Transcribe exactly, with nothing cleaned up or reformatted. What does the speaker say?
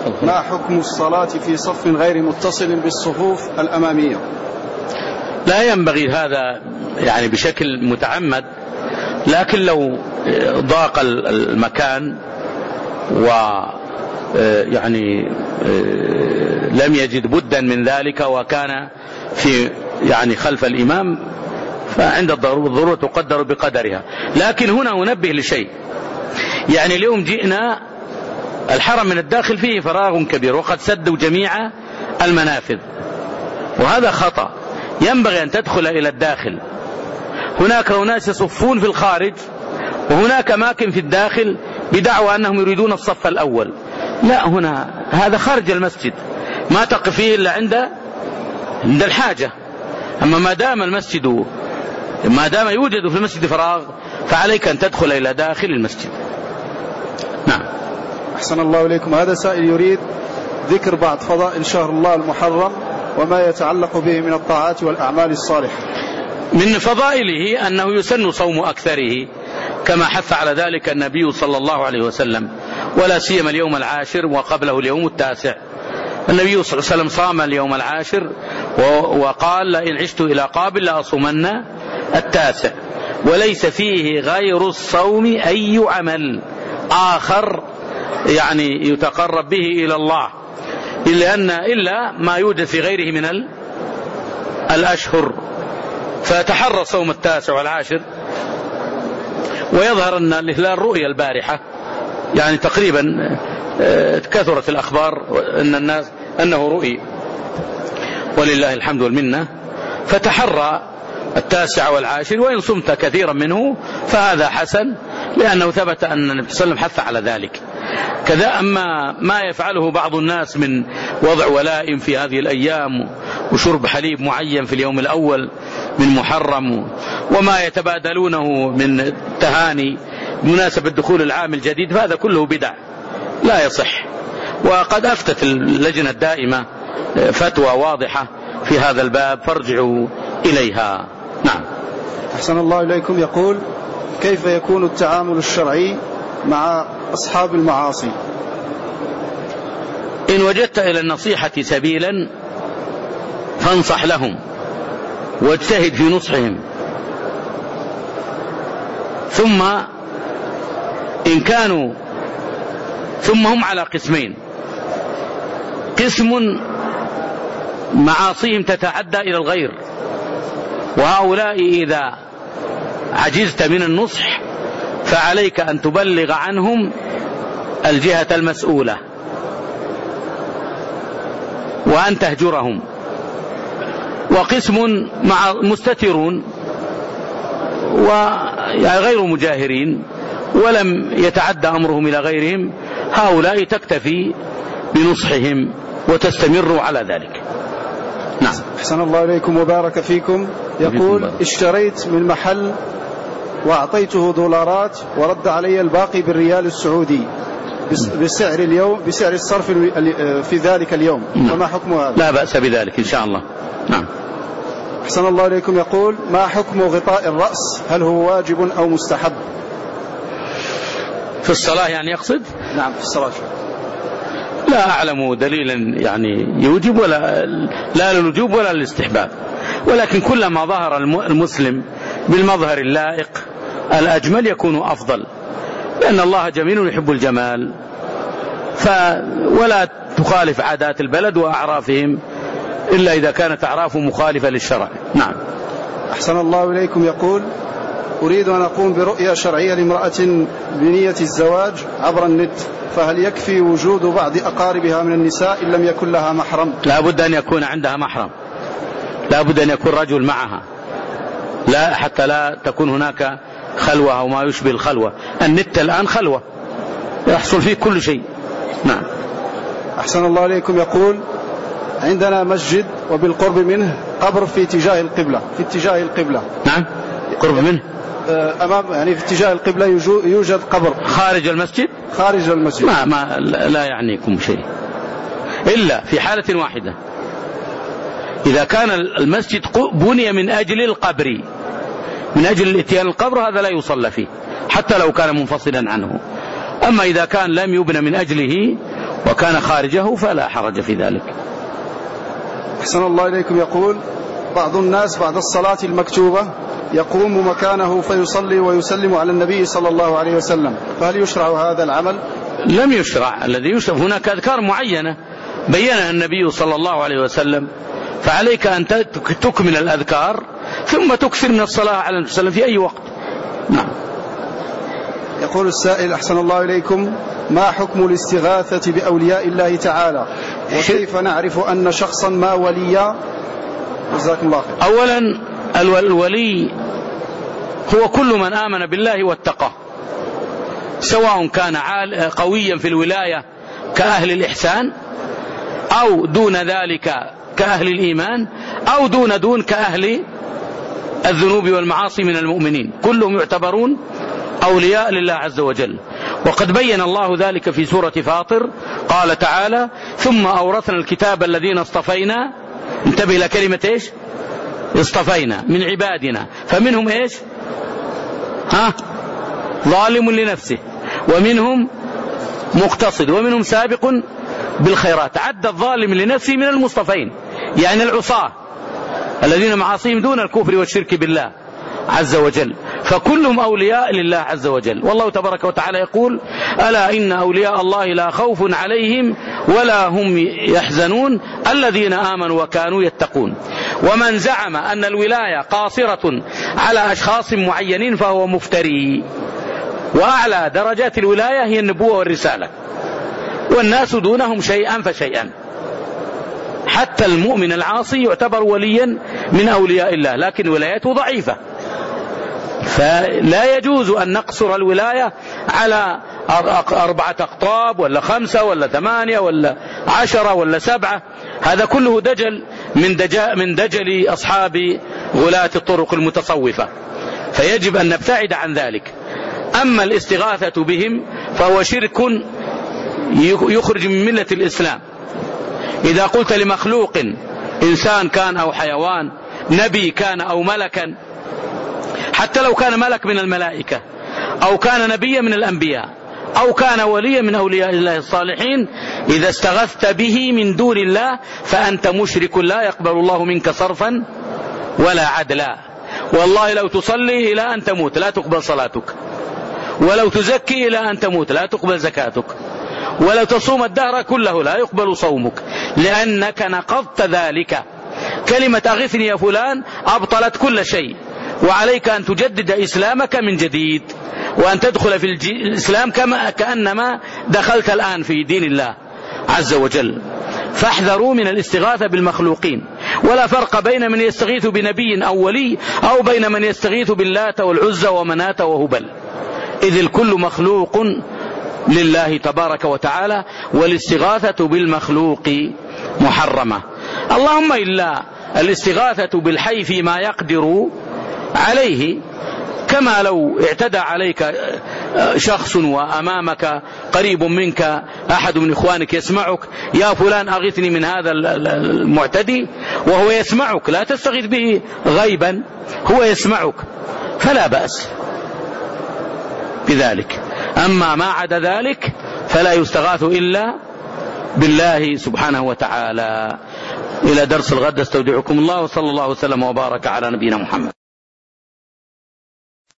ما حكم الصلاة في صف غير متصل بالصفوف الأمامية؟ لا ينبغي هذا يعني بشكل متعمد، لكن لو ضاق المكان و يعني لم يجد بدا من ذلك وكان في يعني خلف الإمام، فعند الضرورة تقدر بقدرها. لكن هنا أنبه لشيء، يعني اليوم جئنا الحرم من الداخل فيه فراغ كبير وقد سدوا جميع المنافذ، وهذا خطأ. ينبغي أن تدخل إلى الداخل. هناك أناس يصفون في الخارج وهناك أماكن في الداخل بدعوى أنهم يريدون الصف الأول. لا، هنا هذا خارج المسجد ما تقف فيه إلا عند عند الحاجة. أما ما دام المسجد ما دام يوجد في المسجد فراغ فعليك أن تدخل إلى داخل المسجد. نعم. أحسن الله إليكم. هذا سائل يريد ذكر بعض فضائل شهر الله المحرم وما يتعلق به من الطاعات والأعمال الصالحة. من فضائله أنه يسن صوم أكثره كما حث على ذلك النبي صلى الله عليه وسلم، ولا سيما اليوم العاشر وقبله اليوم التاسع. النبي صلى الله عليه وسلم صام اليوم العاشر وقال لئن عشت إلى قابل لأصومن التاسع، وليس فيه غير الصوم أي عمل آخر يعني يتقرب به إلى الله إلا أن إلا ما يوجد في غيره من الأشهر. فتحرى صوم التاسع والعاشر. ويظهر أن الهلال رؤيا البارحة، يعني تقريبا كثرت الأخبار أن الناس أنه رؤي ولله الحمد والمنة. فتحرى التاسع والعاشر، وإن صمت كثيرا منه فهذا حسن، لأنه ثبت أن النبي صلى الله عليه وسلم حث على ذلك. كذا أما ما يفعله بعض الناس من وضع ولائم في هذه الأيام وشرب حليب معين في اليوم الأول من محرم، وما يتبادلونه من تهاني بمناسبة دخول العام الجديد، فهذا كله بدع لا يصح. وقد أفتت اللجنة الدائمة فتوى واضحة في هذا الباب فارجعوا إليها. نعم. أحسن الله إليكم. يقول كيف يكون التعامل الشرعي مع أصحاب المعاصي؟ إن وجدت إلى النصيحة سبيلا فانصح لهم واجتهد في نصحهم، ثم إن كانوا ثم هم على قسمين: قسم معاصيهم تتعدى إلى الغير، وهؤلاء إذا عجزت من النصح فعليك أن تبلغ عنهم الجهة المسؤولة وأن تهجرهم. وقسم مع مستترون وغير مجاهرين ولم يتعدى أمرهم إلى غيرهم، هؤلاء تكتفي بنصحهم وتستمر على ذلك. نعم. أحسن الله إليكم وبارك فيكم. يقول اشتريت من محل وأعطيته دولارات ورد علي الباقي بالريال السعودي بسعر اليوم بسعر الصرف في ذلك اليوم، فما حكم هذا؟ لا بأس بذلك إن شاء الله. نعم. أحسن الله إليكم. يقول ما حكم غطاء الرأس؟ هل هو واجب أو مستحب؟ في الصلاة يعني يقصد؟ نعم في الصلاة. لا أعلم دليلا يعني يوجب ولا لا للوجوب ولا للاستحباب، ولكن كلما ظهر المسلم بالمظهر اللائق الأجمل يكون أفضل، لأن الله جميل يحب الجمال. ف ولا تخالف عادات البلد وأعرافهم إلا إذا كانت أعرافه مخالفة للشرع. نعم. أحسن الله إليكم. يقول أريد أن أقوم برؤية شرعية لامرأة بنية الزواج عبر النت، فهل يكفي وجود بعض أقاربها من النساء إن لم يكن لها محرم؟ لا بد أن يكون عندها محرم، لا بد أن يكون رجل معها، لا حتى لا تكون هناك خلوة أو ما يشبه الخلوة. النت الآن خلوة يحصل فيه كل شيء. نعم. أحسن الله إليكم. يقول عندنا مسجد وبالقرب منه قبر في اتجاه القبلة في اتجاه القبلة نعم. قرب منه أمام يعني في اتجاه القبلة يوجد قبر خارج المسجد خارج المسجد ما, ما لا يعنيكم شيء إلا في حالة واحدة: إذا كان المسجد بني من أجل القبر، من أجل الاتيان القبر، هذا لا يصلى فيه حتى لو كان منفصلا عنه. أما إذا كان لم يبنى من أجله وكان خارجه فلا حرج في ذلك. أحسن الله إليكم. يقول بعض الناس بعد الصلاة المكتوبة يقوم مكانه فيصلي ويسلم على النبي صلى الله عليه وسلم، فهل يشرع هذا العمل؟ لم يشرع. الذي يشرع هناك أذكار معينة بينها النبي صلى الله عليه وسلم، فعليك أن تكمل الأذكار ثم تكثر من الصلاة على النبي صلى الله عليه وسلم في أي وقت. نعم. يقول السائل أحسن الله إليكم: ما حكم الاستغاثة بأولياء الله تعالى، وكيف نعرف أن شخصا ما وليا؟ جزاكم الله خير. أولا الولي هو كل من آمن بالله واتقاه، سواء كان قويا في الولاية كأهل الإحسان، أو دون ذلك كأهل الإيمان، أو دون دون كأهل الذنوب والمعاصي من المؤمنين، كلهم يعتبرون أولياء لله عز وجل. وقد بين الله ذلك في سورة فاطر، قال تعالى: ثم أورثنا الكتاب الذين اصطفينا. انتبه إلى كلمة إيش؟ اصطفينا من عبادنا، فمنهم إيش؟ ها؟ ظالم لنفسه، ومنهم مقتصد، ومنهم سابق بالخيرات. عد الظالم لنفسه من المصطفين، يعني العصاة الذين معاصيهم دون الكفر والشرك بالله عز وجل، فكلهم أولياء لله عز وجل. والله تبارك وتعالى يقول: ألا إن أولياء الله لا خوف عليهم ولا هم يحزنون الذين آمنوا وكانوا يتقون. ومن زعم أن الولاية قاصرة على أشخاص معينين فهو مفتري، وأعلى درجات الولاية هي النبوة والرسالة، والناس دونهم شيئا فشيئا. حتى المؤمن العاصي يعتبر وليا من أولياء الله، لكن ولايته ضعيفة، فلا يجوز أن نقصر الولاية على أربعة أقطاب ولا خمسة ولا ثمانية ولا عشرة ولا سبعة. هذا كله دجل من دجل, من دجل أصحاب غلاة الطرق المتصوفة، فيجب أن نبتعد عن ذلك. أما الاستغاثة بهم فهو شرك يخرج من ملة الإسلام. إذا قلت لمخلوق، إنسان كان أو حيوان، نبي كان أو ملكا، حتى لو كان ملك من الملائكة، أو كان نبيا من الأنبياء، أو كان وليا من أولياء الله الصالحين، إذا استغثت به من دون الله فأنت مشرك لا يقبل الله منك صرفا ولا عدلا. والله لو تصلي إلى أن تموت لا تقبل صلاتك، ولو تزكي إلى أن تموت لا تقبل زكاتك، ولو تصوم الدهر كله لا يقبل صومك، لأنك نقضت ذلك. كلمة أغثني يا فلان أبطلت كل شيء، وعليك أن تجدد إسلامك من جديد، وأن تدخل في الإسلام كما كأنما دخلت الآن في دين الله عز وجل. فاحذروا من الاستغاثة بالمخلوقين، ولا فرق بين من يستغيث بنبي أو ولي، أو بين من يستغيث باللات والعزى ومناة وهبل، إذ الكل مخلوق لله تبارك وتعالى، والاستغاثة بالمخلوق محرمة. اللهم إلا الاستغاثة بالحي فيما يقدر عليه، كما لو اعتدى عليك شخص وأمامك قريب منك أحد من إخوانك يسمعك: يا فلان أغثني من هذا المعتدي، وهو يسمعك، لا تستغيث به غيبا، هو يسمعك، فلا بأس بذلك. أما ما عدا ذلك فلا يستغاث إلا بالله سبحانه وتعالى. إلى درس الغد استودعكم الله، وصلى الله وسلم وبارك على نبينا محمد.